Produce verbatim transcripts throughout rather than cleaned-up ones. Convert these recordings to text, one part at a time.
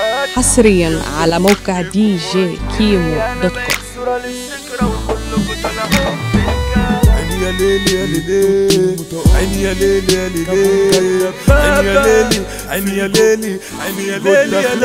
حصريا على موقع دي جي كيمو دوت كوم. عيني يا ليلي يا ليلي عيني يا ليلي يا ليلي عيني يا ليلي عيني يا ليلي عيني يا ليلي يا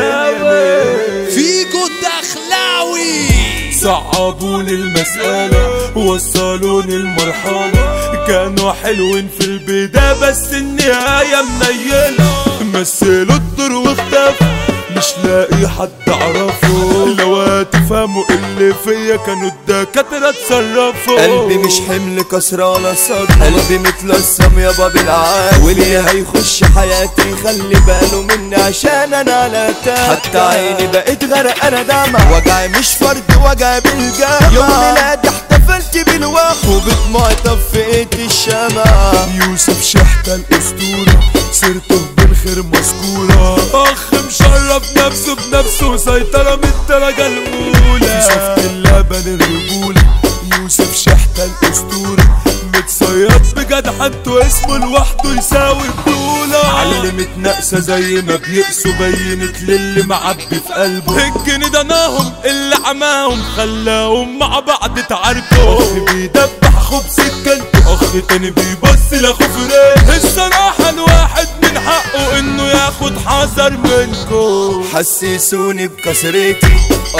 ليلي فيجو الدخلاوي صعبوني المسألة وصلوني المرحلة كانوا حلوين في البداية بس النهاية منيلة مثلوا الدور واختفوا مش لاقي حد اعرفه لو هتفهموا اللي فيا كانوا الدكاترة اتصرفوا قلبي مش حمل كسرانة صدر قلبي متلصم يابا بالعاد واللي هيخش حياتي خلي باله مني عشان انا على تاب حتى عيني بقيت غرقانة دمع وجعي مش فرد وجعي بالجامع يوم ميلادي احتفلت بالوقت وبدموعي طفيت الشمع يوسف شحتة الاسطورة سيرته بالخير مذكورة اخ مشرف نفسه بنفسه سيطرة من الدرجة الاولى في صفة اللبن الرجولة يوسف شحتة الاسطورة متصيد بجدعنته اسمه لوحده يساوي بطولة علمت نقسة زي ما بيقسوا بينت للي معبي في قلبه الجنيه دناهم اللي عماهم خلاهم مع بعض تعاركوا اخ بيدبح اخوه بسكنته اخ تاني بيبص لاخوه في الصراحة الواحد من حقه انه ياخد حذر منكم حسسوني بكسرتي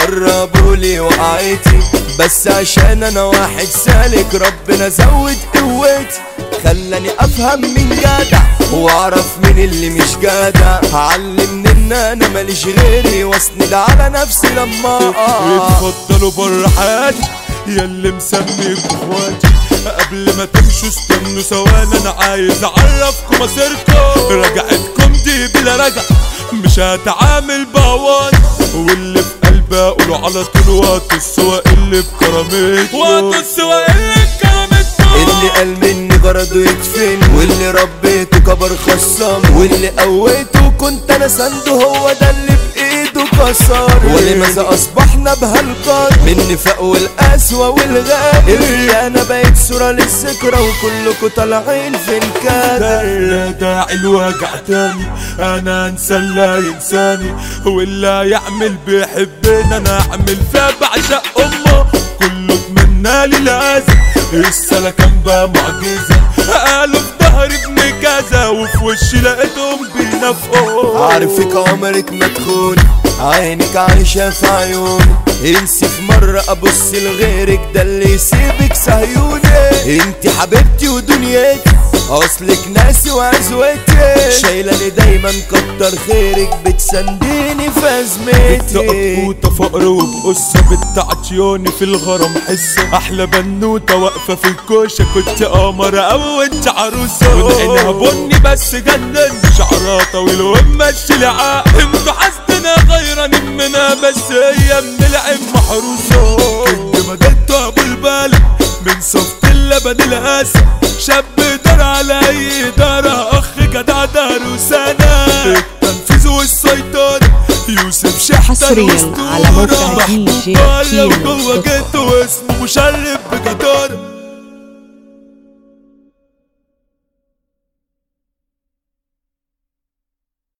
قربولي وقعتي بس عشان انا واحد سالك ربنا زود قوتي خلاني افهم من جدع واعرف من اللي مش جدع هعلمني ان انا ماليش غيري واسند على نفسي لما اقع اتفضلوا بره حياتي ياللي مسمي باخواتي قبل ما تمشوا استنوا ثواني انا عايز اعرفكم مصيركم رجعتكم دي بلا رجع مش هتعامل بهوان واللي في قلبي اقوله على طول وقت السواق اللي بكرامته وقت السواق اللي بكرامته اللي قال مني غرضه يدفن واللي ربيته كبر خصام واللي قويته كنت انا سنده هو ده اللي بايده كسر ولماذا اصبحنا بهالقدر من نفاق والقسوه والغاب اللي انا بقيت صوره للذكرى وكلكوا طالعين في الكادر لا داعي الوجع تاني انا انسى اللي ينساني واللي يعمل بيحبني انا اعمل فيها بعشق امه كله اتمنى لي لازم السلا كان بقى معجزه قالوا في ظهري ابن كذا وفي وشي لقيتهم بينافقوا عارفك عمرك ما تخوني عينك عايشة في عيوني انسي في مرة ابص لغيرك ده اللي يسيبك صهيوني انتي حبيبتي ودنيتي اصلك ناسي وعزوتي شايلاني دايما كتر خيرك بتسنديني في ازمتي بنوتة فقر وبقصة بتعطيوني في الغرام حصة احلى بنوتة واقفة في الكوشة كنت قمرة او انت عروسة وعينها بني بس جنن شعرها طويل ومشي لعاق انتوا حاسدنا غيرانين منها بس هي من العين محروسة كنت ما جيت ابو البال من صفت اللبن القاسي شاب دار على اي ادارة اخ جدع داروسانا التنفيذ والسيطرة يوسف شحتة حصريا على موقع دي جي كيمو جوه جيت واسمه مشرف بجدارة.